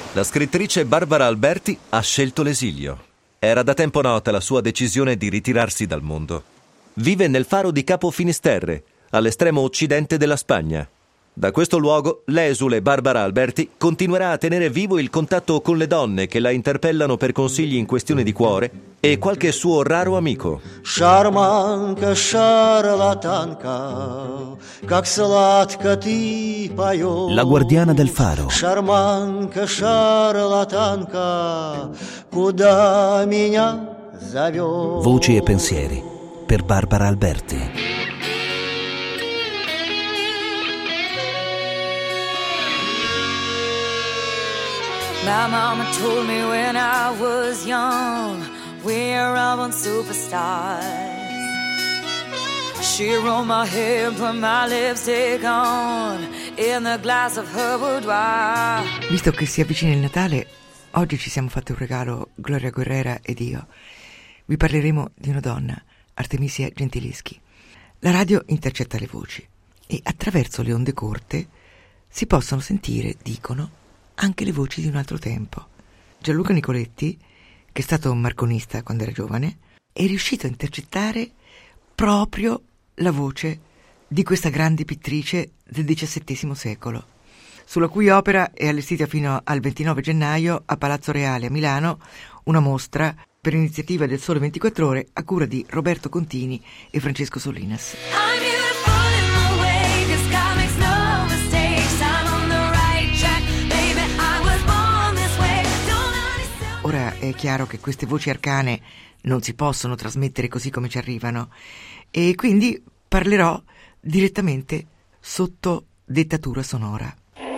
La scrittrice Barbara Alberti ha scelto l'esilio. Era da tempo nota la sua decisione di ritirarsi dal mondo. Vive nel faro di Capo Finisterre, all'estremo occidente della Spagna. Da questo luogo, l'esule Barbara Alberti continuerà a tenere vivo il contatto con le donne che la interpellano per consigli in questione di cuore e qualche suo raro amico. Шарманка, шарлатанка, как сладко ты поешь. La guardiana del faro. Шарманка, шарлатанка, куда меня зовешь. Voci e pensieri per Barbara Alberti. My mama told me when I was young, we're all born superstars. She rolled my hair, put my lipstick on, in the glass of her boudoir. Visto che si avvicina il Natale, oggi ci siamo fatti un regalo, Gloria Guerrera ed io. Vi parleremo di una donna, Artemisia Gentileschi. La radio intercetta le voci e attraverso le onde corte si possono sentire, dicono, anche le voci di un altro tempo. Gianluca Nicoletti, che è stato un marconista quando era giovane, è riuscito a intercettare proprio la voce di questa grande pittrice del XVII secolo, sulla cui opera è allestita fino al 29 gennaio a Palazzo Reale a Milano una mostra per iniziativa del Sole 24 Ore a cura di Roberto Contini e Francesco Solinas. Ora è chiaro che queste voci arcane non si possono trasmettere così come ci arrivano e quindi parlerò direttamente sotto dettatura sonora.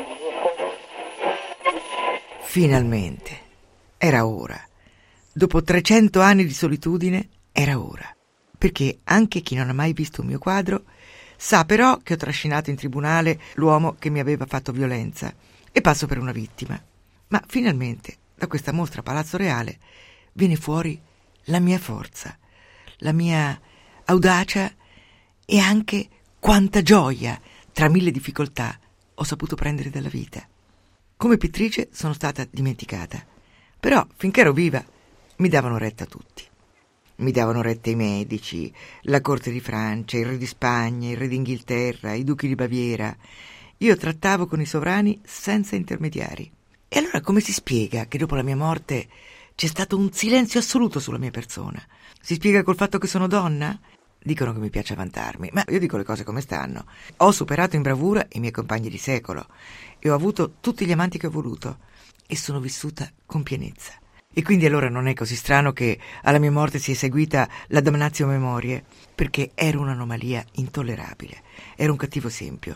Finalmente, era ora. Dopo 300 anni di solitudine, era ora. Perché anche chi non ha mai visto un mio quadro sa però che ho trascinato in tribunale l'uomo che mi aveva fatto violenza e passo per una vittima. Ma finalmente, da questa mostra a Palazzo Reale, viene fuori la mia forza, la mia audacia e anche quanta gioia, tra mille difficoltà, ho saputo prendere dalla vita. Come pittrice sono stata dimenticata, però finché ero viva mi davano retta tutti. Mi davano retta i medici, la corte di Francia, il re di Spagna, il re d'Inghilterra, i duchi di Baviera. Io trattavo con i sovrani senza intermediari. E allora come si spiega che dopo la mia morte c'è stato un silenzio assoluto sulla mia persona? Si spiega col fatto che sono donna? Dicono che mi piace vantarmi, ma io dico le cose come stanno. Ho superato in bravura i miei compagni di secolo e ho avuto tutti gli amanti che ho voluto e sono vissuta con pienezza. E quindi allora non è così strano che alla mia morte sia seguita la damnatio memoriae, perché ero un'anomalia intollerabile, ero un cattivo esempio.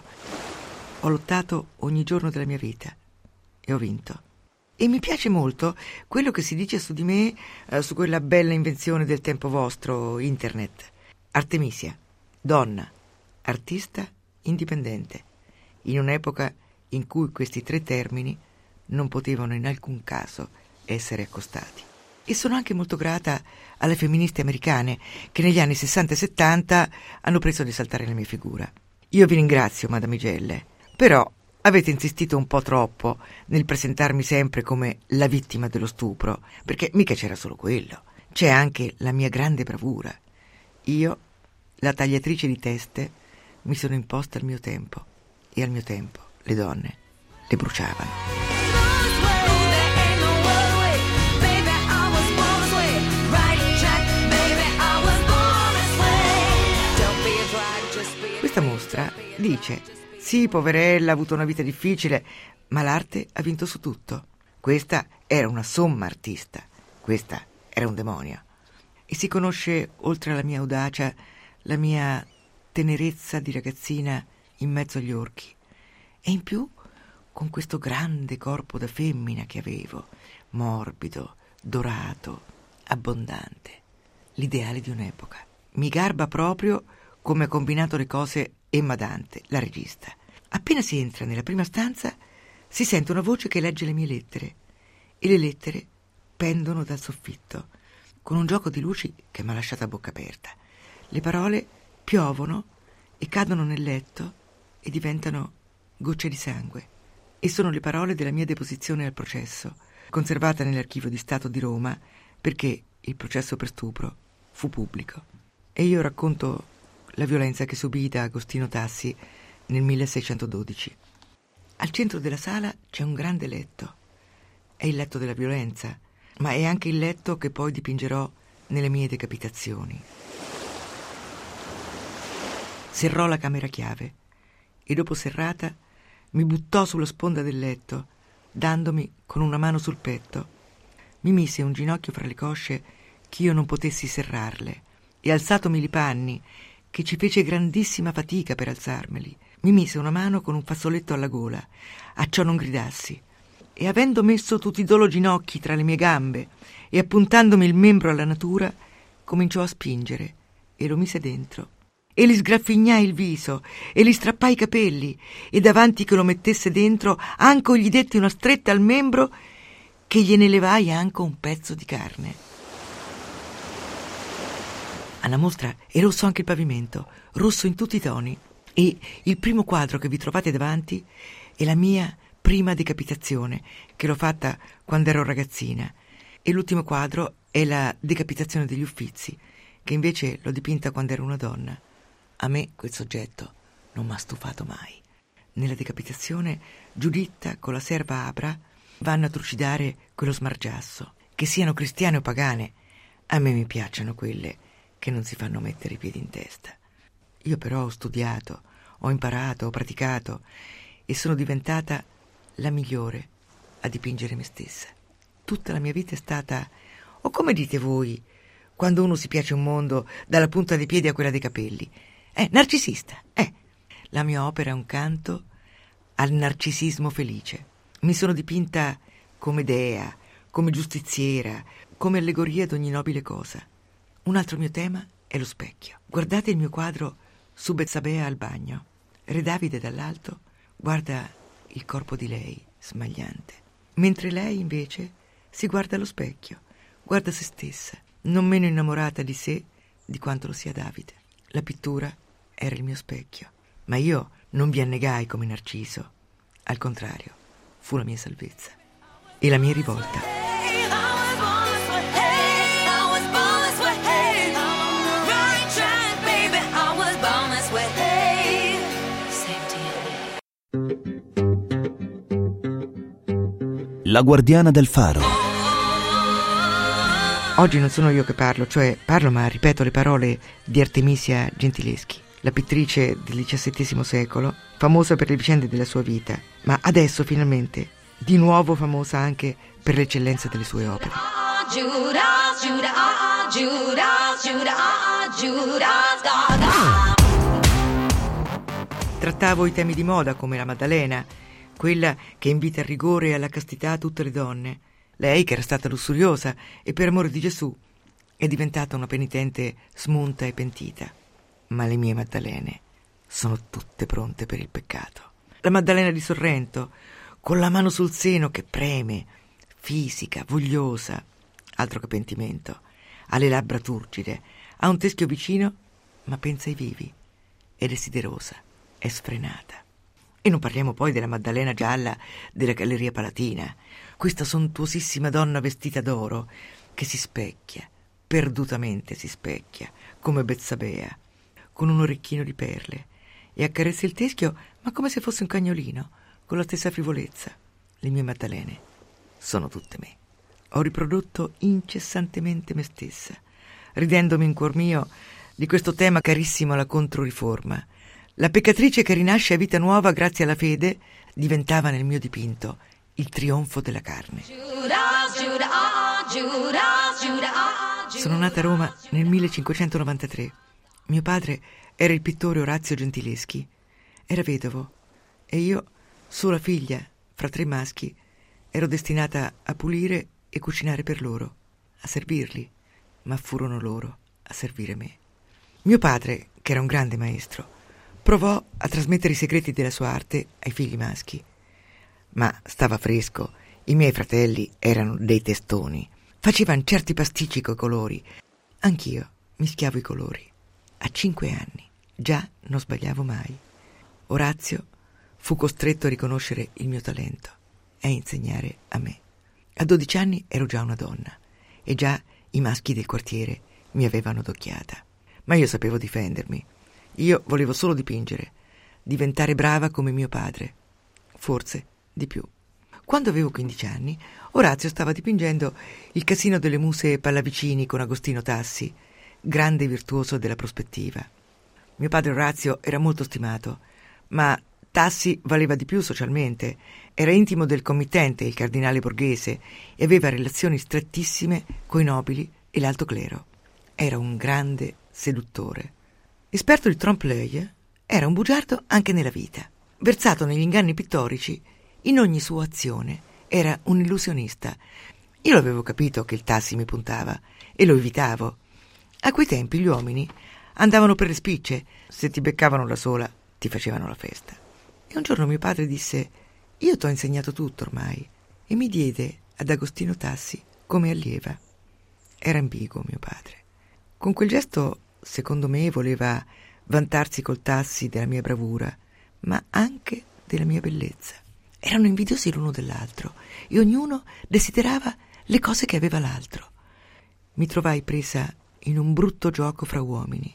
Ho lottato ogni giorno della mia vita e ho vinto. E mi piace molto quello che si dice su di me, su quella bella invenzione del tempo vostro, internet. Artemisia, donna, artista, indipendente, in un'epoca in cui questi tre termini non potevano in alcun caso essere accostati. E sono anche molto grata alle femministe americane che negli anni 60 e 70 hanno preso ad esaltare la mia figura. Io vi ringrazio, madamigelle, però avete insistito un po' troppo nel presentarmi sempre come la vittima dello stupro, perché mica c'era solo quello. C'è anche la mia grande bravura. Io, la tagliatrice di teste, mi sono imposta al mio tempo e al mio tempo le donne le bruciavano. Questa mostra dice: sì, poverella, ha avuto una vita difficile, ma l'arte ha vinto su tutto. Questa era una somma artista, questa era un demonio. E si conosce, oltre alla mia audacia, la mia tenerezza di ragazzina in mezzo agli orchi. E in più, con questo grande corpo da femmina che avevo, morbido, dorato, abbondante, l'ideale di un'epoca. Mi garba proprio come ha combinato le cose Emma Dante, la regista. Appena si entra nella prima stanza, si sente una voce che legge le mie lettere, e le lettere pendono dal soffitto, con un gioco di luci che mi ha lasciato a bocca aperta. Le parole piovono e cadono nel letto e diventano gocce di sangue. E sono le parole della mia deposizione al processo, conservata nell'Archivio di Stato di Roma, perché il processo per stupro fu pubblico. E io racconto la violenza che subì da Agostino Tassi nel 1612. Al centro della sala c'è un grande letto. È il letto della violenza, ma è anche il letto che poi dipingerò nelle mie decapitazioni. Serrò la camera chiave e dopo serrata mi buttò sulla sponda del letto, dandomi con una mano sul petto. Mi mise un ginocchio fra le cosce ch'io non potessi serrarle e alzatomi i panni, che ci fece grandissima fatica per alzarmeli, mi mise una mano con un fazzoletto alla gola, acciò non gridassi, e avendo messo tutti i dolo ginocchi tra le mie gambe e appuntandomi il membro alla natura, cominciò a spingere e lo mise dentro. E gli sgraffignai il viso e gli strappai i capelli e davanti che lo mettesse dentro anco gli detti una stretta al membro che gliene levai anco un pezzo di carne. Alla mostra è rosso anche il pavimento, rosso in tutti i toni, e il primo quadro che vi trovate davanti è la mia prima decapitazione, che l'ho fatta quando ero ragazzina, e l'ultimo quadro è la decapitazione degli Uffizi, che invece l'ho dipinta quando ero una donna. A me quel soggetto non m'ha stufato mai. Nella decapitazione Giuditta con la serva Abra vanno a trucidare quello smargiasso. Che siano cristiane o pagane, a me mi piacciono quelle che non si fanno mettere i piedi in testa. Io però ho studiato, ho imparato, ho praticato e sono diventata la migliore a dipingere me stessa. Tutta la mia vita è stata, o come dite voi, quando uno si piace un mondo dalla punta dei piedi a quella dei capelli, narcisista. La mia opera è un canto al narcisismo felice. Mi sono dipinta come dea, come giustiziera, come allegoria d'ogni nobile cosa. Un altro mio tema è lo specchio. Guardate il mio quadro su Betsabea al bagno. Re Davide dall'alto guarda il corpo di lei smagliante, mentre lei invece si guarda allo specchio, guarda se stessa, non meno innamorata di sé di quanto lo sia Davide. La pittura era il mio specchio, ma io non vi annegai come Narciso. Al contrario, fu la mia salvezza e la mia rivolta. La guardiana del faro. Oggi non sono io che parlo, cioè parlo ma ripeto le parole di Artemisia Gentileschi, la pittrice del XVII secolo, famosa per le vicende della sua vita, ma adesso finalmente di nuovo famosa anche per l'eccellenza delle sue opere. Trattavo i temi di moda come la Maddalena, quella che invita al rigore e alla castità tutte le donne. Lei, che era stata lussuriosa e per amore di Gesù, è diventata una penitente smunta e pentita. Ma le mie Maddalene sono tutte pronte per il peccato. La Maddalena di Sorrento, con la mano sul seno che preme, fisica, vogliosa, altro che pentimento, ha le labbra turgide, ha un teschio vicino, ma pensa ai vivi, è desiderosa, è sfrenata. E non parliamo poi della Maddalena gialla della Galleria Palatina, questa sontuosissima donna vestita d'oro che si specchia, perdutamente si specchia, come Betsabea, con un orecchino di perle, e accarezza il teschio, ma come se fosse un cagnolino, con la stessa frivolezza. Le mie Maddalene sono tutte me. Ho riprodotto incessantemente me stessa, ridendomi in cuor mio di questo tema carissimo alla Controriforma. La peccatrice che rinasce a vita nuova grazie alla fede diventava nel mio dipinto il trionfo della carne. Sono nata a Roma nel 1593. Mio padre era il pittore Orazio Gentileschi. Era vedovo e io, sola figlia fra 3 maschi, ero destinata a pulire e cucinare per loro, a servirli, ma furono loro a servire me. Mio padre, che era un grande maestro, provò a trasmettere i segreti della sua arte ai figli maschi, ma stava fresco, i miei fratelli erano dei testoni, facevano certi pasticci coi colori, anch'io mischiavo i colori. A 5 anni già non sbagliavo mai. Orazio fu costretto a riconoscere il mio talento e a insegnare a me. A 12 anni ero già una donna e già i maschi del quartiere mi avevano adocchiata. Ma io sapevo difendermi. Io volevo solo dipingere, diventare brava come mio padre, forse di più. Quando avevo 15 anni, Orazio stava dipingendo il Casino delle Muse Pallavicini con Agostino Tassi, grande virtuoso della prospettiva. Mio padre Orazio era molto stimato, ma Tassi valeva di più socialmente. Era intimo del committente, il cardinale Borghese, e aveva relazioni strettissime coi nobili e l'alto clero. Era un grande seduttore. Esperto di trompe-l'œil, era un bugiardo anche nella vita. Versato negli inganni pittorici, in ogni sua azione era un illusionista. Io l'avevo capito che il Tassi mi puntava e lo evitavo. A quei tempi gli uomini andavano per le spicce. Se ti beccavano da sola, ti facevano la festa. E un giorno mio padre disse: io t'ho insegnato tutto ormai, e mi diede ad Agostino Tassi come allieva. Era ambiguo mio padre. Con quel gesto, secondo me, voleva vantarsi col Tassi della mia bravura, ma anche della mia bellezza. Erano invidiosi l'uno dell'altro e ognuno desiderava le cose che aveva l'altro. Mi trovai presa in un brutto gioco fra uomini.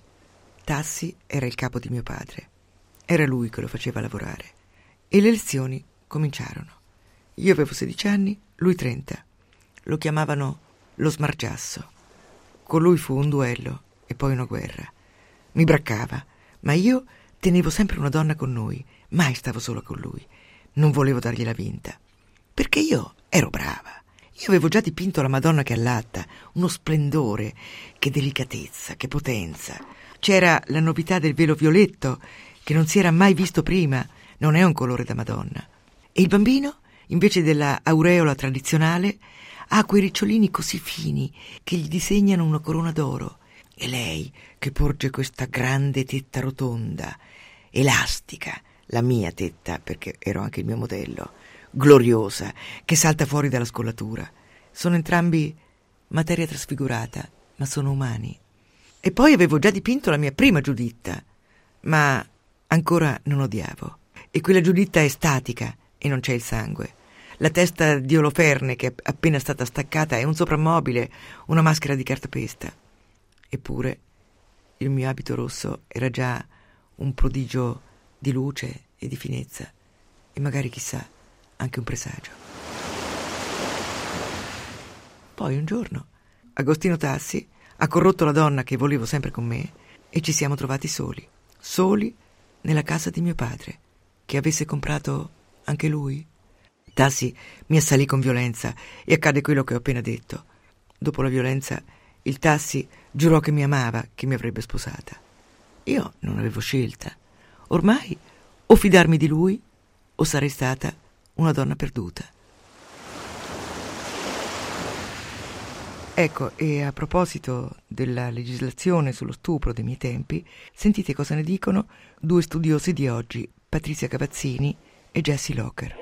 Tassi era il capo di mio padre. Era lui che lo faceva lavorare. E le lezioni cominciarono. Io avevo 16 anni, lui 30. Lo chiamavano lo smargiasso. Con lui fu un duello e poi una guerra. Mi braccava, ma io tenevo sempre una donna con noi. Mai stavo sola con lui. Non volevo dargliela vinta. Perché io ero brava. Io avevo già dipinto la Madonna che allatta. Uno splendore, che delicatezza, che potenza. C'era la novità del velo violetto, che non si era mai visto prima. Non è un colore da Madonna. E il bambino, invece della aureola tradizionale, ha quei ricciolini così fini che gli disegnano una corona d'oro. E lei, che porge questa grande tetta rotonda, elastica, la mia tetta, perché ero anche il mio modello, gloriosa, che salta fuori dalla scollatura. Sono entrambi materia trasfigurata, ma sono umani. E poi avevo già dipinto la mia prima Giuditta, ma ancora non odiavo. E quella Giuditta è statica e non c'è il sangue. La testa di Oloferne, che è appena stata staccata, è un soprammobile, una maschera di cartapesta. Eppure il mio abito rosso era già un prodigio di luce e di finezza, e magari, chissà, anche un presagio. Poi un giorno Agostino Tassi ha corrotto la donna che volevo sempre con me e ci siamo trovati soli nella casa di mio padre, che avesse comprato anche lui. Tassi mi assalì con violenza e accade quello che ho appena detto. Dopo la violenza, il Tassi giurò che mi amava, che mi avrebbe sposata. Io non avevo scelta. Ormai o fidarmi di lui o sarei stata una donna perduta. Ecco, e a proposito della legislazione sullo stupro dei miei tempi, sentite cosa ne dicono due studiosi di oggi, Patrizia Cavazzini e Jessie Locker.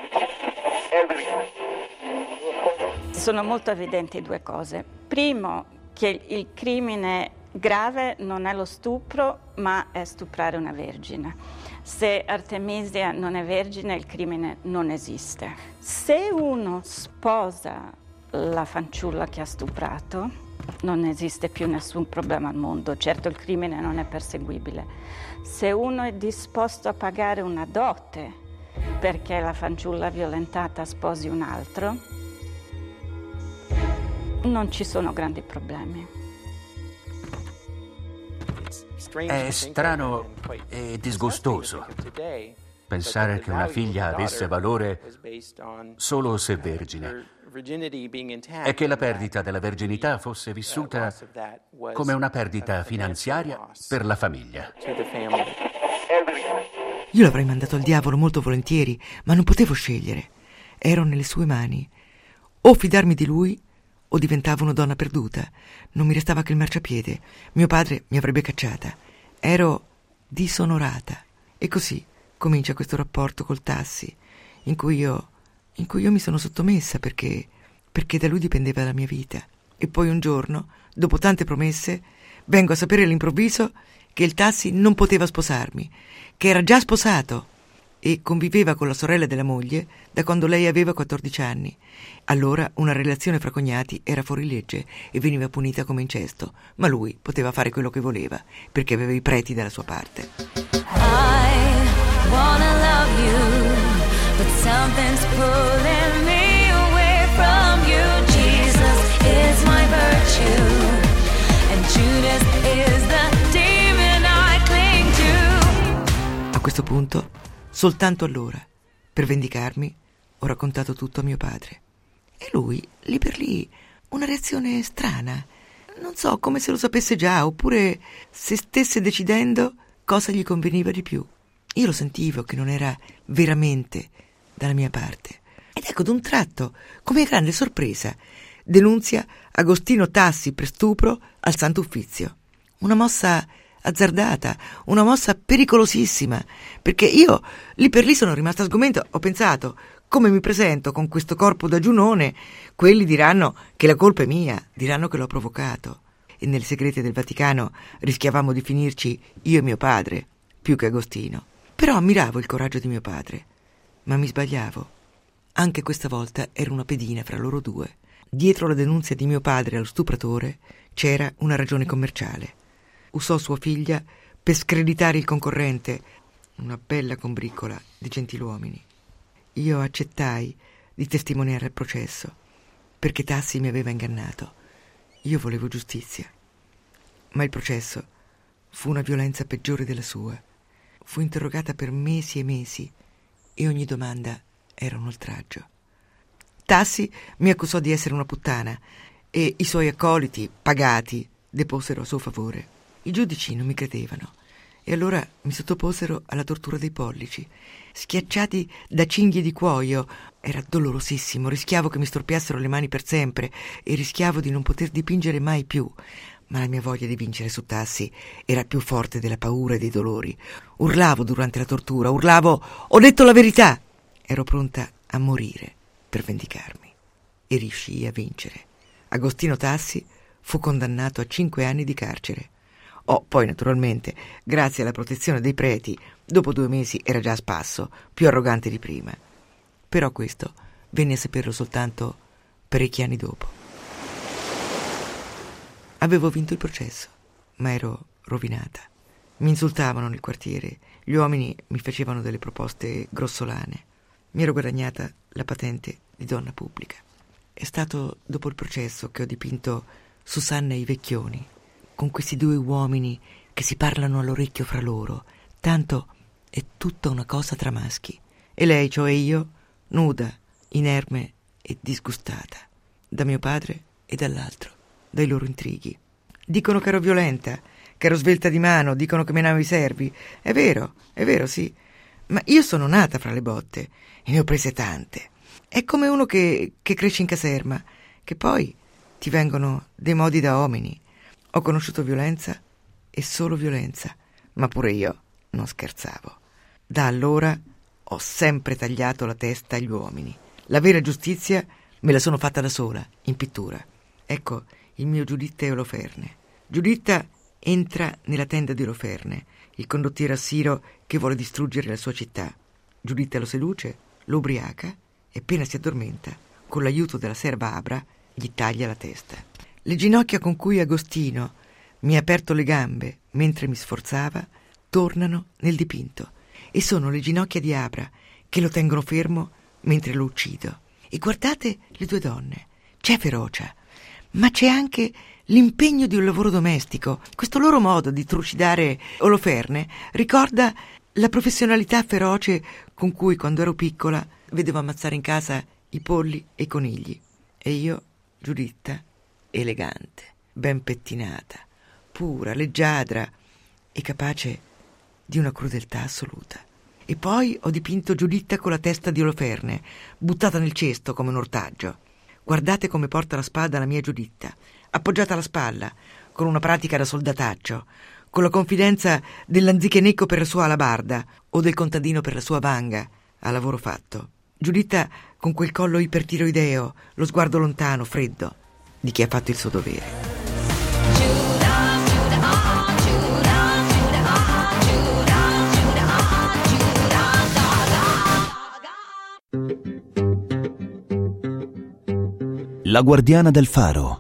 Sono molto evidenti due cose. Primo, che il crimine grave non è lo stupro, ma è stuprare una vergine. Se Artemisia non è vergine, il crimine non esiste. Se uno sposa la fanciulla che ha stuprato, non esiste più nessun problema al mondo. Certo, il crimine non è perseguibile. Se uno è disposto a pagare una dote perché la fanciulla violentata sposi un altro, non ci sono grandi problemi. È strano e disgustoso pensare che una figlia avesse valore solo se vergine e che la perdita della verginità fosse vissuta come una perdita finanziaria per la famiglia. Io l'avrei mandato al diavolo molto volentieri, ma non potevo scegliere. Ero nelle sue mani. O fidarmi di lui o diventavo una donna perduta. Non mi restava che il marciapiede. Mio padre mi avrebbe cacciata. Ero disonorata. E così comincia questo rapporto col Tassi, in cui io mi sono sottomessa perché da lui dipendeva la mia vita. E poi un giorno, dopo tante promesse, vengo a sapere all'improvviso che il Tassi non poteva sposarmi, che era già sposato. e conviveva con la sorella della moglie da quando lei aveva 14 anni. Allora una relazione fra cognati era fuori legge e veniva punita come incesto, ma lui poteva fare quello che voleva perché aveva i preti dalla sua parte. I wanna love you, but something's pulling me away from you. Jesus is my virtue, and Judas is the demon I cling to. A questo punto, soltanto allora, per vendicarmi, ho raccontato tutto a mio padre. E lui, lì per lì, una reazione strana. Non so, come se lo sapesse già, oppure se stesse decidendo cosa gli conveniva di più. Io lo sentivo che non era veramente dalla mia parte. Ed ecco, d'un tratto, come grande sorpresa, denunzia Agostino Tassi per stupro al Santo Uffizio. Una mossa azzardata, una mossa pericolosissima, perché io lì per lì sono rimasta sgomenta. Ho pensato, come mi presento con questo corpo da giunone, quelli diranno che la colpa è mia, diranno che l'ho provocato. E nelle segrete del Vaticano rischiavamo di finirci io e mio padre, più che Agostino. Però ammiravo il coraggio di mio padre, ma mi sbagliavo. Anche questa volta ero una pedina fra loro due. Dietro la denunzia di mio padre allo stupratore c'era una ragione commerciale. Usò sua figlia per screditare il concorrente, una bella combriccola di gentiluomini. Io accettai di testimoniare al processo, perché Tassi mi aveva ingannato. Io volevo giustizia. Ma il processo fu una violenza peggiore della sua. Fu interrogata per mesi e mesi e ogni domanda era un oltraggio. Tassi mi accusò di essere una puttana e i suoi accoliti, pagati, deposero a suo favore. I giudici non mi credevano e allora mi sottoposero alla tortura dei pollici, schiacciati da cinghie di cuoio. Era dolorosissimo, rischiavo che mi storpiassero le mani per sempre e rischiavo di non poter dipingere mai più. Ma la mia voglia di vincere su Tassi era più forte della paura e dei dolori. Urlavo durante la tortura, urlavo: ho detto la verità! Ero pronta a morire per vendicarmi. E riuscii a vincere. Agostino Tassi fu condannato a 5 anni di carcere. Poi naturalmente, grazie alla protezione dei preti, dopo 2 mesi era già a spasso, più arrogante di prima. Però questo venne a saperlo soltanto parecchi anni dopo. Avevo vinto il processo, ma ero rovinata. Mi insultavano nel quartiere, gli uomini mi facevano delle proposte grossolane. Mi ero guadagnata la patente di donna pubblica. È stato dopo il processo che ho dipinto Susanna e i vecchioni, con questi 2 uomini che si parlano all'orecchio fra loro, tanto è tutta una cosa tra maschi. E lei, cioè io, nuda, inerme e disgustata, da mio padre e dall'altro, dai loro intrighi. Dicono che ero violenta, che ero svelta di mano, dicono che menavo i servi. È vero, sì, ma io sono nata fra le botte e ne ho prese tante. È come uno che cresce in caserma, che poi ti vengono dei modi da uomini. Ho conosciuto violenza e solo violenza, ma pure io non scherzavo. Da allora ho sempre tagliato la testa agli uomini. La vera giustizia me la sono fatta da sola, in pittura. Ecco il mio Giuditta e Oloferne. Giuditta entra nella tenda di Oloferne, il condottiero assiro che vuole distruggere la sua città. Giuditta lo seduce, lo ubriaca e appena si addormenta, con l'aiuto della serva Abra, gli taglia la testa. Le ginocchia con cui Agostino mi ha aperto le gambe mentre mi sforzava tornano nel dipinto e sono le ginocchia di Abra che lo tengono fermo mentre lo uccido. E guardate le 2 donne, c'è ferocia, ma c'è anche l'impegno di un lavoro domestico. Questo loro modo di trucidare Oloferne ricorda la professionalità feroce con cui quando ero piccola vedevo ammazzare in casa i polli e i conigli. E io, Giuditta, elegante, ben pettinata, pura, leggiadra e capace di una crudeltà assoluta. E poi ho dipinto Giuditta con la testa di Oloferne, buttata nel cesto come un ortaggio. Guardate come porta la spada la mia Giuditta, appoggiata alla spalla, con una pratica da soldataccio, con la confidenza dell'anzichenecco per la sua alabarda o del contadino per la sua vanga, a lavoro fatto. Giuditta con quel collo ipertiroideo, lo sguardo lontano, freddo, di chi ha fatto il suo dovere. La guardiana del faro.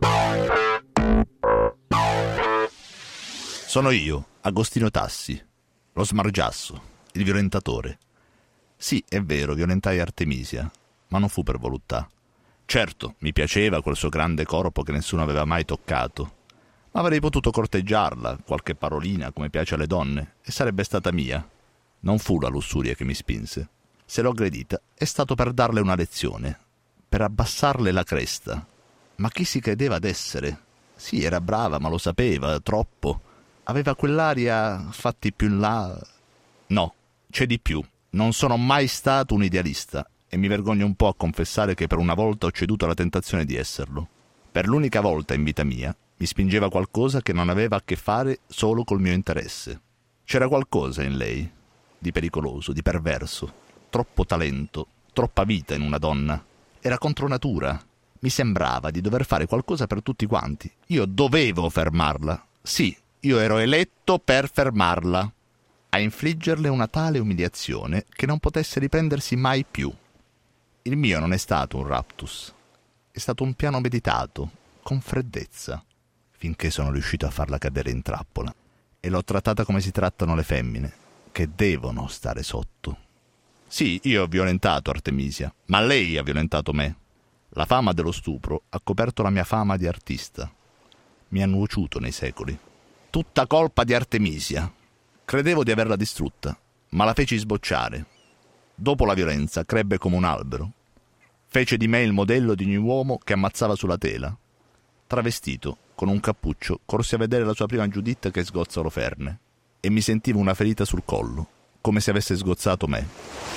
Sono io, Agostino Tassi, lo smargiasso, il violentatore. Sì, è vero, violentai Artemisia, ma non fu per voluttà. Certo, mi piaceva quel suo grande corpo che nessuno aveva mai toccato, ma avrei potuto corteggiarla, qualche parolina come piace alle donne, e sarebbe stata mia. Non fu la lussuria che mi spinse. Se l'ho aggredita è stato per darle una lezione, per abbassarle la cresta. Ma chi si credeva d'essere? Sì, era brava, ma lo sapeva, troppo. Aveva quell'aria fatti più in là. No, c'è di più. Non sono mai stato un idealista e mi vergogno un po' a confessare che per una volta ho ceduto alla tentazione di esserlo. Per l'unica volta in vita mia mi spingeva qualcosa che non aveva a che fare solo col mio interesse. C'era qualcosa in lei, di pericoloso, di perverso, troppo talento, troppa vita in una donna. Era contro natura. Mi sembrava di dover fare qualcosa per tutti quanti. Io dovevo fermarla. Sì, io ero eletto per fermarla, a infliggerle una tale umiliazione che non potesse riprendersi mai più. Il mio non è stato un raptus, è stato un piano meditato, con freddezza, finché sono riuscito a farla cadere in trappola, e l'ho trattata come si trattano le femmine, che devono stare sotto. Sì, io ho violentato Artemisia, ma lei ha violentato me. La fama dello stupro ha coperto la mia fama di artista. Mi ha nuociuto nei secoli. Tutta colpa di Artemisia. Credevo di averla distrutta, ma la feci sbocciare. Dopo la violenza crebbe come un albero. Fece di me il modello di ogni uomo che ammazzava sulla tela. Travestito, con un cappuccio, corsi a vedere la sua prima Giuditta che sgozza Oloferne, e mi sentivo una ferita sul collo, come se avesse sgozzato me.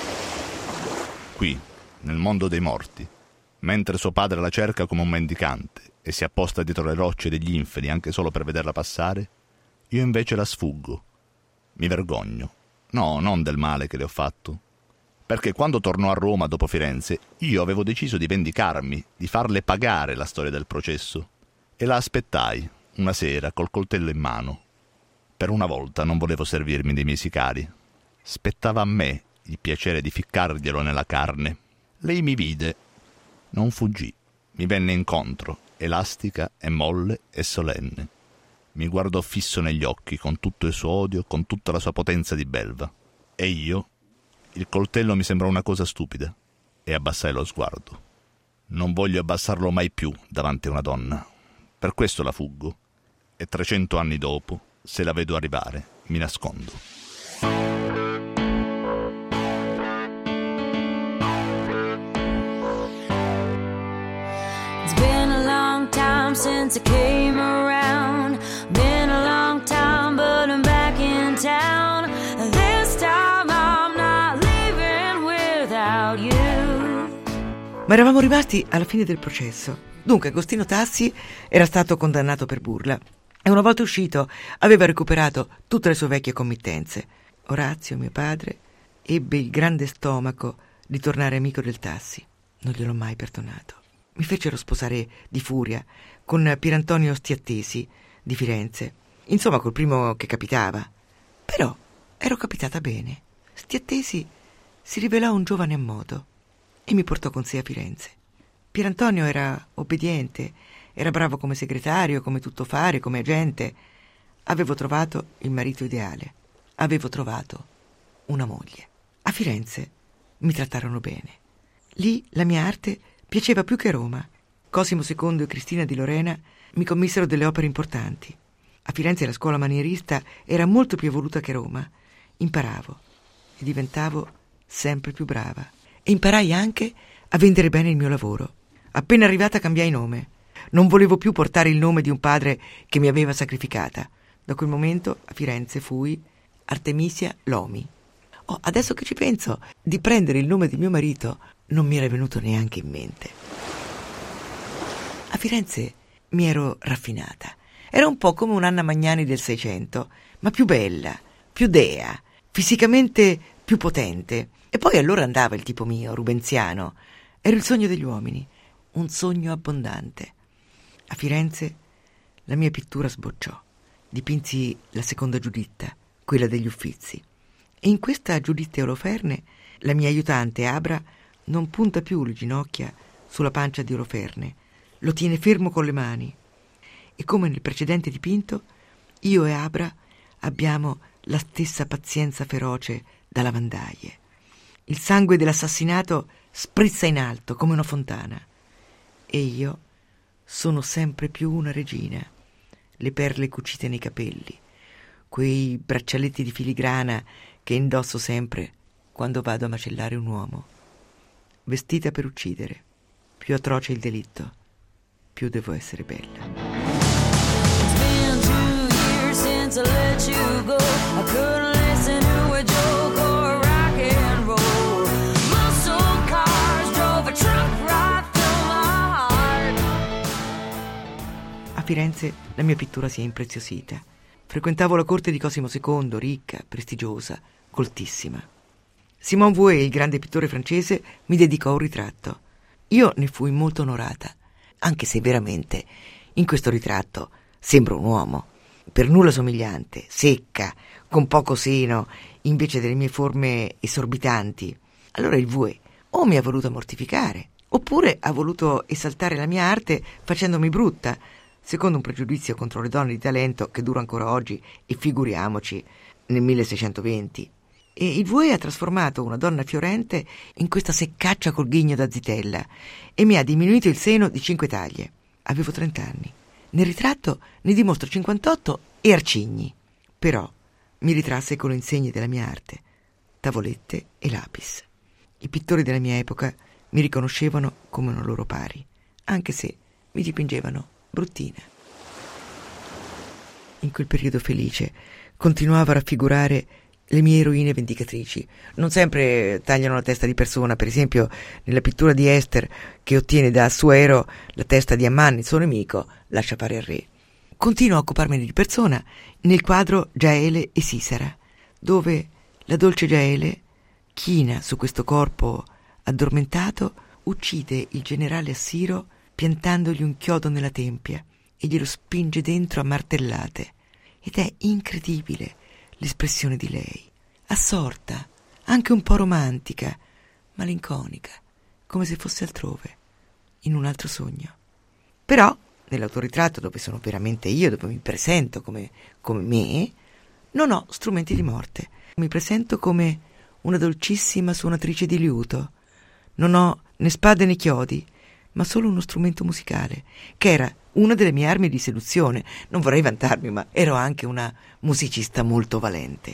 Qui, nel mondo dei morti, mentre suo padre la cerca come un mendicante e si apposta dietro le rocce degli inferi anche solo per vederla passare, io invece la sfuggo. Mi vergogno. No, non del male che le ho fatto. Perché quando tornò a Roma dopo Firenze, io avevo deciso di vendicarmi, di farle pagare la storia del processo. E la aspettai, una sera, col coltello in mano. Per una volta non volevo servirmi dei miei sicari. Spettava a me il piacere di ficcarglielo nella carne. Lei mi vide. Non fuggì. Mi venne incontro, elastica e molle e solenne. Mi guardò fisso negli occhi, con tutto il suo odio, con tutta la sua potenza di belva. E io? Il coltello mi sembrò una cosa stupida, e abbassai lo sguardo. Non voglio abbassarlo mai più davanti a una donna. Per questo la fuggo, e 300 anni dopo, se la vedo arrivare, mi nascondo. It's been a long time since I came around. Been a long time, but I'm back in town. This time I'm not leaving without you. Ma eravamo rimasti alla fine del processo. Dunque Agostino Tassi era stato condannato per burla e una volta uscito aveva recuperato tutte le sue vecchie committenze. Orazio, mio padre, ebbe il grande stomaco di tornare amico del Tassi. Non gliel'ho mai perdonato. Mi fecero sposare di furia con Pierantonio Stiattesi di Firenze, insomma col primo che capitava. Però ero capitata bene. Stiattesi si rivelò un giovane a modo e mi portò con sé a Firenze. Pierantonio era obbediente, era bravo come segretario, come tuttofare, come agente. Avevo trovato il marito ideale, avevo trovato una moglie. A Firenze mi trattarono bene. Lì la mia arte piaceva più che a Roma. Cosimo II e Cristina di Lorena mi commissero delle opere importanti. A Firenze la scuola manierista era molto più evoluta che a Roma. Imparavo e diventavo sempre più brava. E imparai anche a vendere bene il mio lavoro. Appena arrivata cambiai nome. Non volevo più portare il nome di un padre che mi aveva sacrificata. Da quel momento a Firenze fui Artemisia Lomi. Oh, adesso che ci penso, di prendere il nome di mio marito non mi era venuto neanche in mente. A Firenze mi ero raffinata. Era un po' come un'Anna Magnani del Seicento, ma più bella, più dea, fisicamente più potente. E poi allora andava il tipo mio, rubenziano. Ero il sogno degli uomini, un sogno abbondante. A Firenze la mia pittura sbocciò. Dipinsi la seconda Giuditta, quella degli Uffizi. E in questa Giuditta Oloferne la mia aiutante Abra non punta più le ginocchia sulla pancia di Oloferne, lo tiene fermo con le mani. E come nel precedente dipinto, io e Abra abbiamo la stessa pazienza feroce da lavandaie. Il sangue dell'assassinato sprizza in alto come una fontana. E io sono sempre più una regina. Le perle cucite nei capelli, quei braccialetti di filigrana che indosso sempre quando vado a macellare un uomo. Vestita per uccidere. Più atroce il delitto, più devo essere bella. A Firenze la mia pittura si è impreziosita. Frequentavo la corte di Cosimo II, ricca, prestigiosa, coltissima. Simone Vouet, il grande pittore francese, mi dedicò un ritratto. Io ne fui molto onorata, anche se veramente in questo ritratto sembro un uomo, per nulla somigliante, secca, con poco seno, invece delle mie forme esorbitanti. Allora il Vouet o mi ha voluto mortificare, oppure ha voluto esaltare la mia arte facendomi brutta, secondo un pregiudizio contro le donne di talento che dura ancora oggi, e figuriamoci nel 1620. E il Vouet ha trasformato una donna fiorente in questa seccaccia col ghigno da zitella e mi ha diminuito il seno di 5 taglie. Avevo 30 anni. Nel ritratto ne dimostro 58 e arcigni. Però mi ritrasse con le insegne della mia arte, tavolette e lapis. I pittori della mia epoca mi riconoscevano come una loro pari, anche se mi dipingevano bruttina. In quel periodo felice continuavo a raffigurare le mie eroine vendicatrici. Non sempre tagliano la testa di persona, per esempio nella pittura di Ester, che ottiene da Assuero la testa di Amman, il suo nemico, lascia fare al re. Continuo a occuparmene di persona nel quadro Giaele e Sisara, dove la dolce Giaele, china su questo corpo addormentato, uccide il generale Assiro piantandogli un chiodo nella tempia e glielo spinge dentro a martellate. Ed è incredibile l'espressione di lei, assorta, anche un po' romantica, malinconica, come se fosse altrove, in un altro sogno. Però, nell'autoritratto dove sono veramente io, dove mi presento come me, non ho strumenti di morte. Mi presento come una dolcissima suonatrice di liuto. Non ho né spade né chiodi, ma solo uno strumento musicale, che era una delle mie armi di seduzione. Non vorrei vantarmi, ma ero anche una musicista molto valente.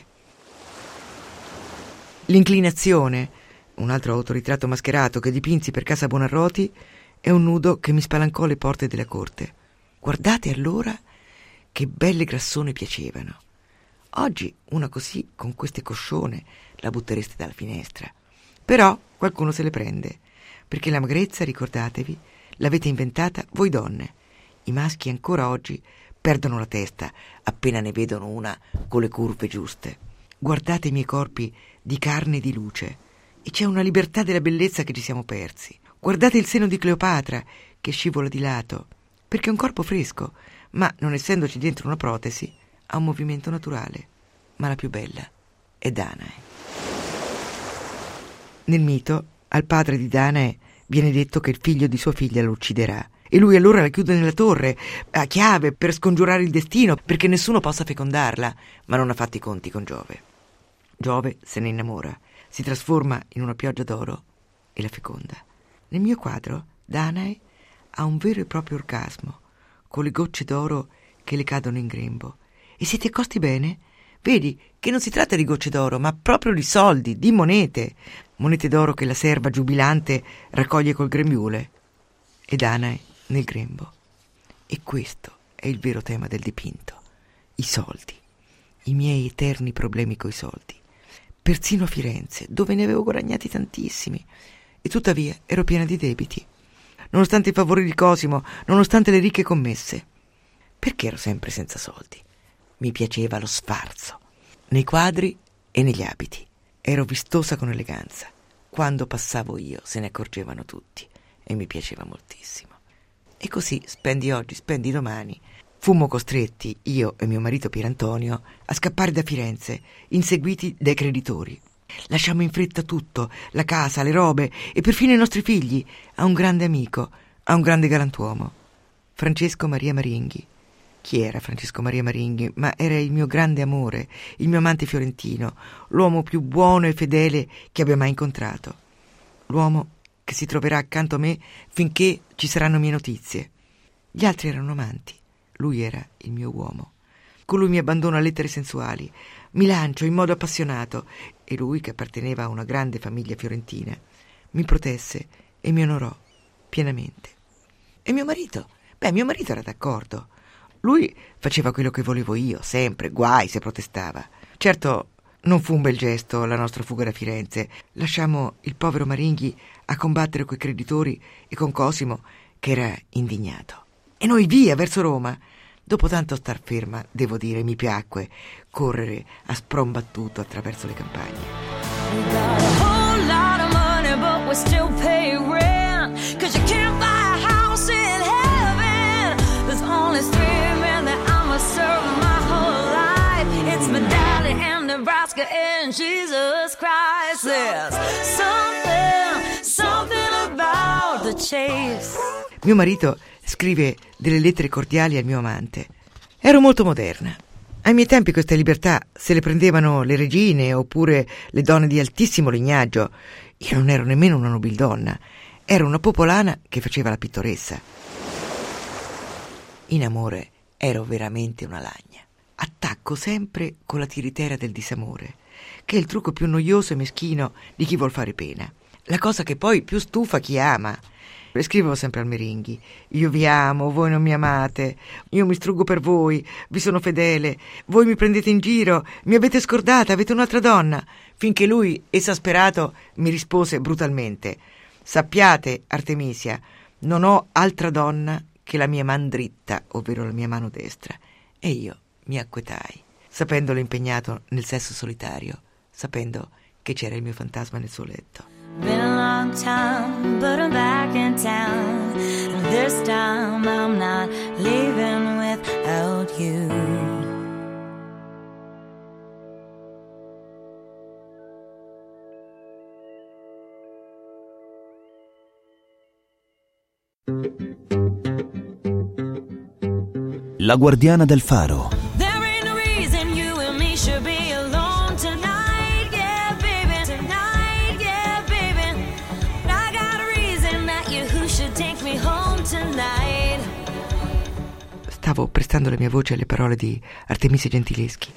L'inclinazione, un altro autoritratto mascherato che dipinsi per Casa Buonarroti, è un nudo che mi spalancò le porte della corte. Guardate allora che belle grassone piacevano. Oggi una così, con queste coscione, la buttereste dalla finestra. Però qualcuno se le prende, perché la magrezza, ricordatevi, l'avete inventata voi donne. I maschi ancora oggi perdono la testa appena ne vedono una con le curve giuste. Guardate i miei corpi di carne e di luce, e c'è una libertà della bellezza che ci siamo persi. Guardate il seno di Cleopatra che scivola di lato, perché è un corpo fresco, ma non essendoci dentro una protesi, ha un movimento naturale. Ma la più bella è Danae. Nel mito, al padre di Danae viene detto che il figlio di sua figlia lo ucciderà, e lui allora la chiude nella torre a chiave per scongiurare il destino, perché nessuno possa fecondarla, ma non ha fatto i conti con Giove. Giove se ne innamora, si trasforma in una pioggia d'oro e la feconda. Nel mio quadro Danae ha un vero e proprio orgasmo, con le gocce d'oro che le cadono in grembo. E se ti accosti bene, vedi che non si tratta di gocce d'oro, ma proprio di soldi, di monete d'oro che la serva giubilante raccoglie col grembiule. E Danae nel grembo. E questo è il vero tema del dipinto: i soldi, i miei eterni problemi coi soldi. Persino a Firenze, dove ne avevo guadagnati tantissimi, e tuttavia ero piena di debiti, nonostante i favori di Cosimo, nonostante le ricche commesse. Perché ero sempre senza soldi? Mi piaceva lo sfarzo, nei quadri e negli abiti. Ero vistosa con eleganza. Quando passavo io se ne accorgevano tutti, e mi piaceva moltissimo. E così, spendi oggi, spendi domani, fummo costretti, io e mio marito Pierantonio, a scappare da Firenze, inseguiti dai creditori. Lasciammo in fretta tutto, la casa, le robe e perfino i nostri figli, a un grande amico, a un grande galantuomo, Francesco Maria Maringhi. Chi era Francesco Maria Maringhi? Ma era il mio grande amore, il mio amante fiorentino, l'uomo più buono e fedele che abbia mai incontrato. L'uomo che si troverà accanto a me finché ci saranno mie notizie. Gli altri erano amanti, lui era il mio uomo. Con lui mi abbandono a lettere sensuali, mi lancio in modo appassionato, e lui, che apparteneva a una grande famiglia fiorentina, mi protesse e mi onorò pienamente. E mio marito? Mio marito era d'accordo. Lui faceva quello che volevo io, sempre, guai se protestava. Certo, non fu un bel gesto la nostra fuga da Firenze. Lasciammo il povero Maringhi a combattere coi creditori e con Cosimo, che era indignato. E noi via, verso Roma. Dopo tanto star ferma, devo dire, mi piacque correre a sprombattuto attraverso le campagne. We got a whole lot of money, but we still pay rent, 'cause you can't buy a house in heaven. There's only 3 men that I'ma serve my whole life. It's my daddy and Nebraska and Jesus Christ. There's something about the chase. Mio marito scrive delle lettere cordiali al mio amante. Ero molto moderna. Ai miei tempi queste libertà se le prendevano le regine oppure le donne di altissimo lignaggio. Io non ero nemmeno una nobildonna, ero una popolana che faceva la pittoressa. In amore ero veramente una lagna. Attacco sempre con la tiritera del disamore, che è il trucco più noioso e meschino di chi vuol fare pena. La cosa che poi più stufa chi ama. Scrivevo sempre al Maringhi: io vi amo, voi non mi amate, io mi struggo per voi, vi sono fedele, voi mi prendete in giro, mi avete scordata, avete un'altra donna. Finché lui, esasperato, mi rispose brutalmente: sappiate, Artemisia, non ho altra donna che la mia man dritta, ovvero la mia mano destra. E io mi acquetai, sapendolo impegnato nel sesso solitario, sapendo che c'era il mio fantasma nel suo letto. Been a long time, but I'm back in town. And this time I'm not leaving without you. La guardiana del faro. There ain't no reason you and me should be alone tonight, yeah, baby. Tonight, yeah, baby. I got a reason that you who should take me home tonight. Stavo prestando la mia voce alle parole di Artemisia Gentileschi.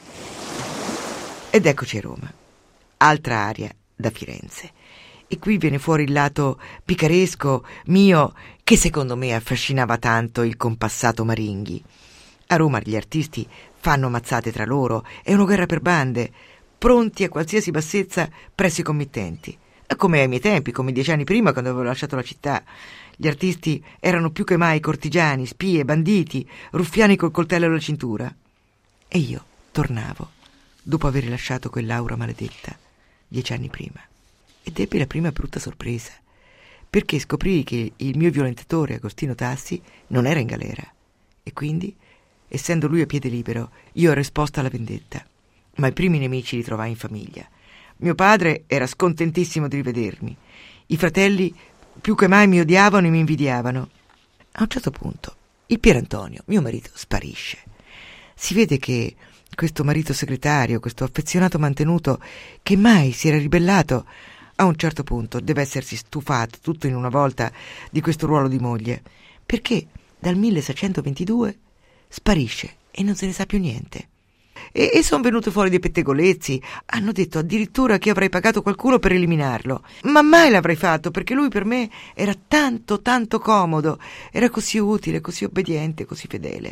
Ed eccoci a Roma. Altra aria da Firenze. E qui viene fuori il lato picaresco mio, che secondo me affascinava tanto il compassato Maringhi. A Roma gli artisti fanno mazzate tra loro, è una guerra per bande, pronti a qualsiasi bassezza presso i committenti. Come ai miei tempi, come 10 anni prima, quando avevo lasciato la città. Gli artisti erano più che mai cortigiani, spie, banditi, ruffiani col coltello alla cintura. E io tornavo, dopo aver lasciato quell'aura maledetta, 10 anni prima. Ed ebbi la prima brutta sorpresa, perché scoprii che il mio violentatore Agostino Tassi non era in galera. E quindi, essendo lui a piede libero, io ero esposta alla vendetta. Ma i primi nemici li trovai in famiglia. Mio padre era scontentissimo di rivedermi. I fratelli più che mai mi odiavano e mi invidiavano. A un certo punto il Pierantonio, mio marito, sparisce. Si vede che questo marito segretario, questo affezionato mantenuto che mai si era ribellato, a un certo punto deve essersi stufato tutto in una volta di questo ruolo di moglie, perché dal 1622 sparisce e non se ne sa più niente. E sono venute fuori dei pettegolezzi. Hanno detto addirittura che avrei pagato qualcuno per eliminarlo, ma mai l'avrei fatto, perché lui per me era tanto comodo, era così utile, così obbediente, così fedele.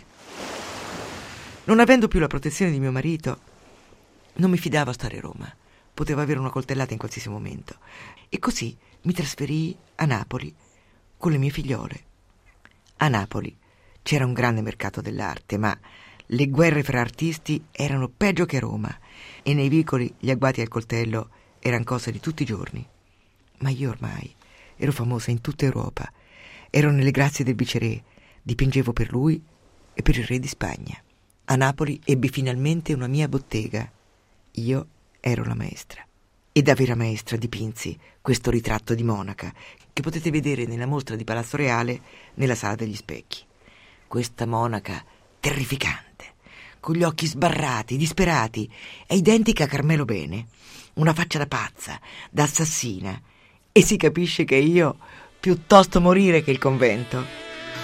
Non avendo più la protezione di mio marito, non mi fidavo a stare a Roma. Poteva avere una coltellata in qualsiasi momento. E così mi trasferii a Napoli con le mie figliole. A Napoli c'era un grande mercato dell'arte, ma le guerre fra artisti erano peggio che a Roma, e nei vicoli gli agguati al coltello erano cose di tutti i giorni. Ma io ormai ero famosa in tutta Europa, ero nelle grazie del viceré, dipingevo per lui e per il re di Spagna. A Napoli ebbi finalmente una mia bottega. Io ero la maestra E da vera maestra dipinsi questo ritratto di monaca che potete vedere nella mostra di Palazzo Reale nella Sala degli Specchi. Questa monaca terrificante, con gli occhi sbarrati, disperati, è identica a Carmelo Bene, una faccia da pazza, da assassina, e si capisce che io piuttosto morire che il convento.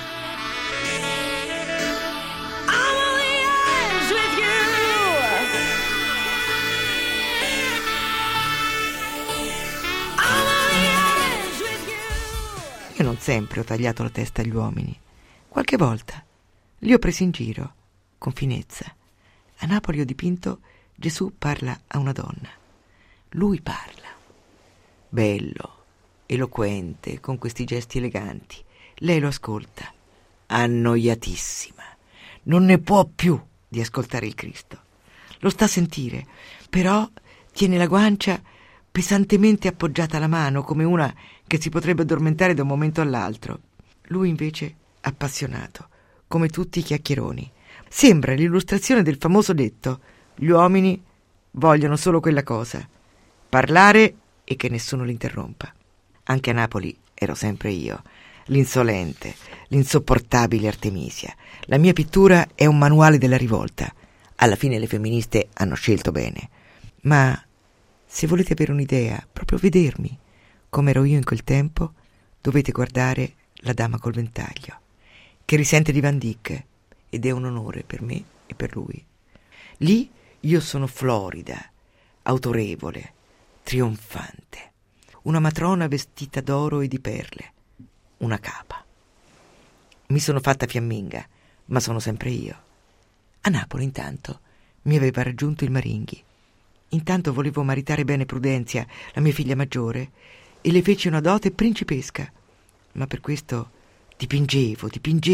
Io non sempre ho tagliato la testa agli uomini. Qualche volta li ho presi in giro, con finezza. A Napoli ho dipinto Gesù parla a una donna. Lui parla. Bello, eloquente, con questi gesti eleganti. Lei lo ascolta. Annoiatissima. Non ne può più di ascoltare il Cristo. Lo sta a sentire, però tiene la guancia pesantemente appoggiata alla mano, come una che si potrebbe addormentare da un momento all'altro. Lui invece appassionato, come tutti i chiacchieroni. Sembra l'illustrazione del famoso detto: gli uomini vogliono solo quella cosa, parlare e che nessuno li interrompa. Anche a Napoli ero sempre io, l'insolente, l'insopportabile Artemisia. La mia pittura è un manuale della rivolta. Alla fine le femministe hanno scelto bene. Ma se volete avere un'idea, proprio vedermi come ero io in quel tempo, dovete guardare La dama col ventaglio, che risente di Van Dyck, ed è un onore per me e per lui. Lì io sono florida, autorevole, trionfante, una matrona vestita d'oro e di perle, una capa. Mi sono fatta fiamminga, ma sono sempre io. A Napoli intanto mi aveva raggiunto il Maringhi. Intanto volevo maritare bene Prudenzia, la mia figlia maggiore, e le feci una dote principesca. Ma per questo dipingevo,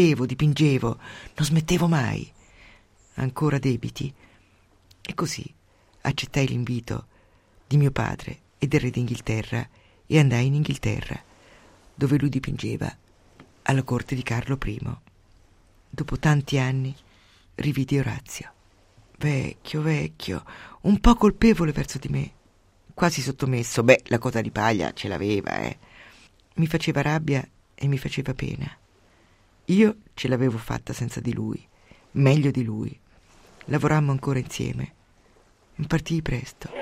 non smettevo mai. Ancora debiti. E così accettai l'invito di mio padre e del re d'Inghilterra e andai in Inghilterra, dove lui dipingeva alla corte di Carlo I. Dopo tanti anni rividi Orazio. Vecchio, un po' colpevole verso di me, quasi sottomesso. La coda di paglia ce l'aveva, Mi faceva rabbia e mi faceva pena. Io ce l'avevo fatta senza di lui, meglio di lui. Lavorammo ancora insieme. Partii presto.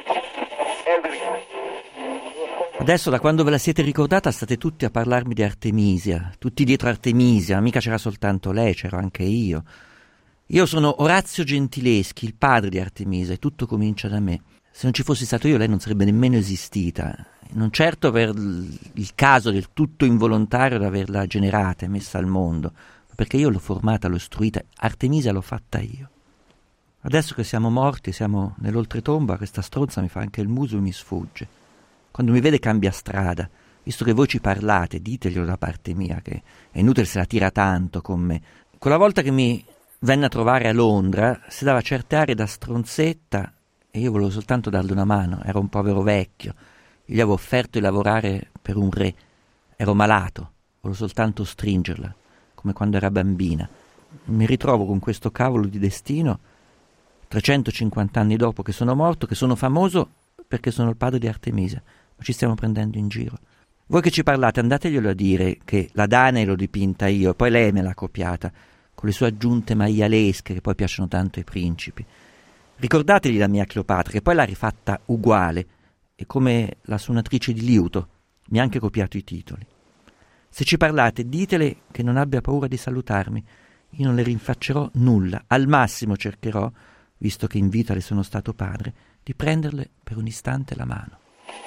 Adesso, da quando ve la siete ricordata, state tutti a parlarmi di Artemisia, tutti dietro Artemisia. Mica c'era soltanto lei, c'ero anche io. Io sono Orazio Gentileschi, il padre di Artemisia, e tutto comincia da me. Se non ci fossi stato io, lei non sarebbe nemmeno esistita. Non certo per il caso del tutto involontario di averla generata e messa al mondo, ma perché io l'ho formata, l'ho istruita. Artemisia l'ho fatta io. Adesso che siamo morti, siamo nell'oltretomba, questa stronza mi fa anche il muso e mi sfugge. Quando mi vede cambia strada. Visto che voi ci parlate, diteglielo da parte mia, che è inutile se la tira tanto con me. Quella volta che mi venne a trovare a Londra, si dava certe arie da stronzetta e io volevo soltanto darle una mano. Ero un povero vecchio, io gli avevo offerto di lavorare per un re, ero malato, volevo soltanto stringerla, come quando era bambina. Mi ritrovo con questo cavolo di destino 350 anni dopo che sono morto, che sono famoso perché sono il padre di Artemisia, ma ci stiamo prendendo in giro. Voi che ci parlate, andateglielo a dire che la Danae l'ho dipinta io, poi lei me l'ha copiata, con le sue aggiunte maialesche che poi piacciono tanto ai principi. Ricordategli la mia Cleopatra, che poi l'ha rifatta uguale, e come la suonatrice di liuto mi ha anche copiato i titoli. Se ci parlate, ditele che non abbia paura di salutarmi. Io non le rinfaccerò nulla, al massimo cercherò, visto che in vita le sono stato padre, di prenderle per un istante la mano.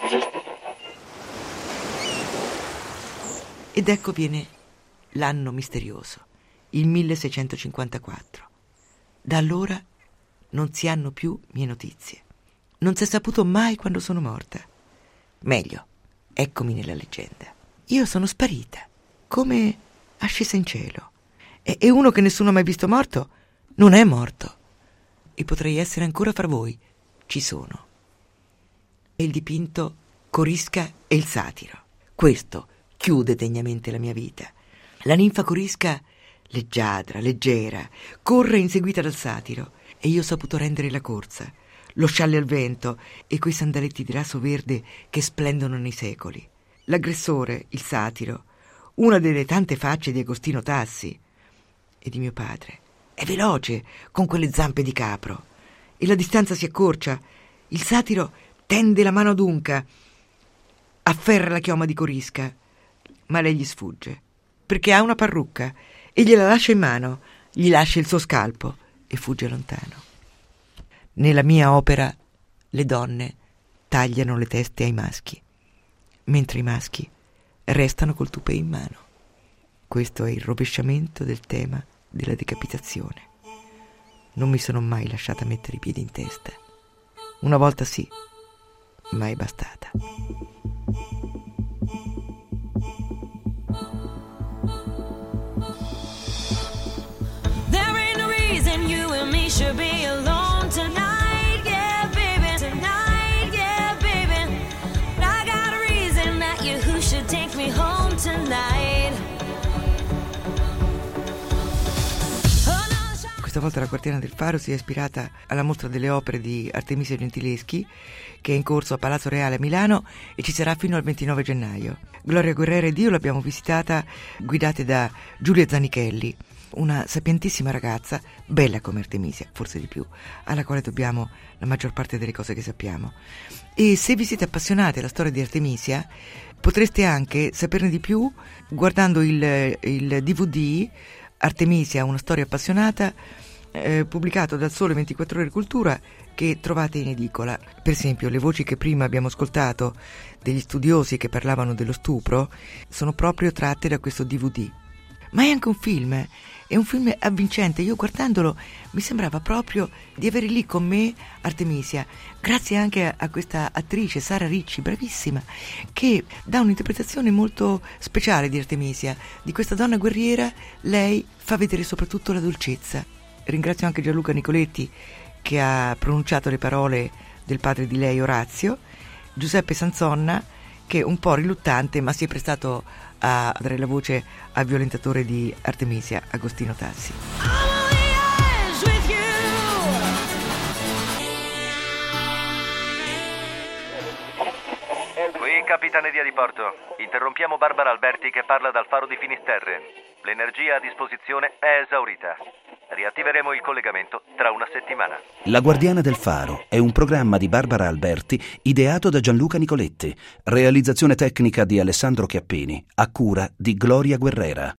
Ed ecco viene l'anno misterioso, il 1654. Da allora non si hanno più mie notizie. Non si è saputo mai quando sono morta. Meglio, eccomi nella leggenda. Io sono sparita, come ascesa in cielo. E uno che nessuno ha mai visto morto non è morto. E potrei essere ancora fra voi. Ci sono. E il dipinto Corisca e il satiro. Questo chiude degnamente la mia vita. La ninfa Corisca, leggiadra, leggera, corre inseguita dal satiro, e io ho saputo rendere la corsa. lo scialle al vento e quei sandaletti di raso verde che splendono nei secoli. L'aggressore, il satiro, una delle tante facce di Agostino Tassi e di mio padre. È veloce, con quelle zampe di capro, e la distanza si accorcia. Il satiro tende la mano ad Unca, afferra la chioma di Corisca, ma lei gli sfugge, perché ha una parrucca e gliela lascia in mano, gli lascia il suo scalpo e fugge lontano. Nella mia opera le donne tagliano le teste ai maschi, mentre i maschi restano col tupè in mano. Questo è il rovesciamento del tema della decapitazione. Non mi sono mai lasciata mettere i piedi in testa. Una volta sì, ma è bastata. There ain't no reason you and me should be alone tonight, yeah, baby. Tonight, yeah, baby. I got a reason that you who should take me home tonight. Questa volta la Guardiana del Faro si è ispirata alla mostra delle opere di Artemisia Gentileschi, che è in corso a Palazzo Reale a Milano e ci sarà fino al 29 gennaio. Gloria Guerrera ed io l'abbiamo visitata guidate da Giulia Zanichelli, una sapientissima ragazza, bella come Artemisia, forse di più, alla quale dobbiamo la maggior parte delle cose che sappiamo. E se vi siete appassionati alla storia di Artemisia, potreste anche saperne di più guardando il DVD Artemisia, una storia appassionata, pubblicato dal Sole 24 Ore Cultura, che trovate in edicola. Per esempio, le voci che prima abbiamo ascoltato degli studiosi che parlavano dello stupro sono proprio tratte da questo DVD. Ma è anche un film, è un film avvincente. Io guardandolo mi sembrava proprio di avere lì con me Artemisia, grazie anche a questa attrice Sara Ricci, bravissima, che dà un'interpretazione molto speciale di Artemisia, di questa donna guerriera. Lei fa vedere soprattutto la dolcezza. Ringrazio anche Gianluca Nicoletti, che ha pronunciato le parole del padre di lei, Orazio, Giuseppe Sanzonna, che un po' riluttante ma si è prestato a dare la voce al violentatore di Artemisia, Agostino Tassi. Qui Capitaneria di Porto. Interrompiamo Barbara Alberti che parla dal faro di Finisterre. L'energia a disposizione è esaurita. Riattiveremo il collegamento tra una settimana. La Guardiana del Faro è un programma di Barbara Alberti ideato da Gianluca Nicoletti. Realizzazione tecnica di Alessandro Chiappini, a cura di Gloria Guerrera.